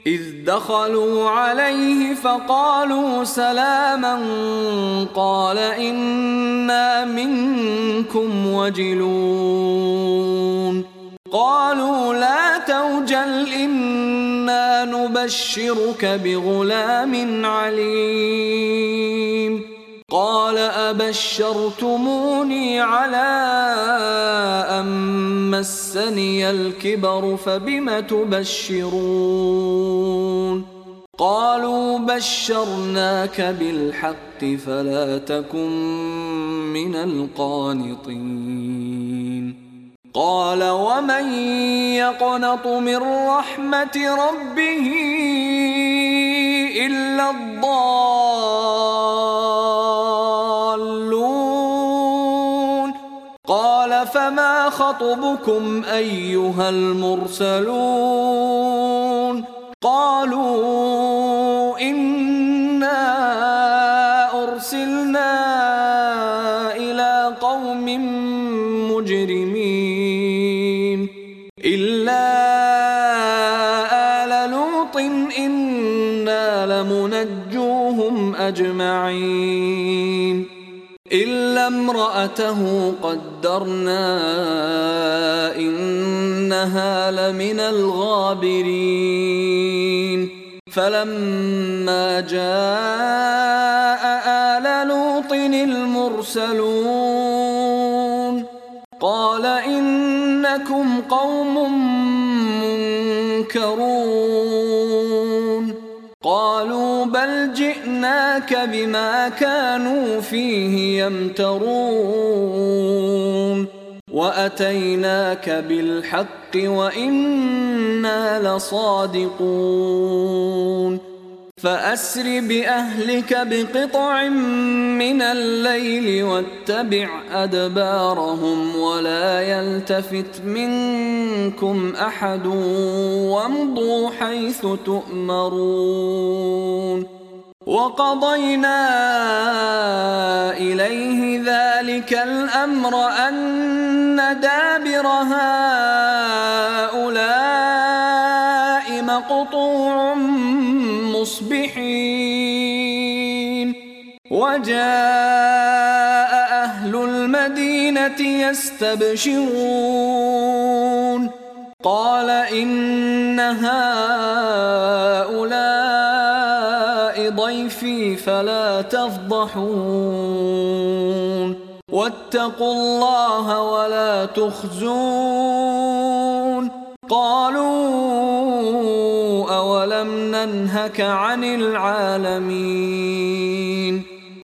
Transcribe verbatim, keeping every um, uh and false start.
إذ دخلوا عليه فقالوا سلاما قال إنا منكم وجلون قالوا لا توجل إنا نبشرك بغلام عليم قال أبشرتموني على أن مسني الكبر فبم تبشرون قالوا بشرناك بالحق فلا تكن من القانطين قال ومن يقنط من رحمة ربه إلا الضالون قال فما خطبكم أيها المرسلون قالوا إنا أرسلنا إلى قوم مجرمين إلا آل لوط إنا لمنجوهم أجمعين إلا امرأته قدرنا إنها لمن الغابرين فلما جاء آل لوط المرسلون قال إنكم قوم منكرون قالوا بل جئناك بما كانوا فيه يمترون وأتيناك بالحق وإنا لصادقون فأسر بأهلك بقطع من الليل واتبع أدبارهم ولا يلتفت منكم أحد وامضوا حيث تؤمرون وقضينا إليه ذلك الأمر أن دابر هؤلاء مقطوع مصبحين وجاء أهل المدينة يستبشرون قال إن هؤلاء ضيفي فلا تفضحون واتقوا الله ولا تخزون قالوا أولم ننهك عن العالمين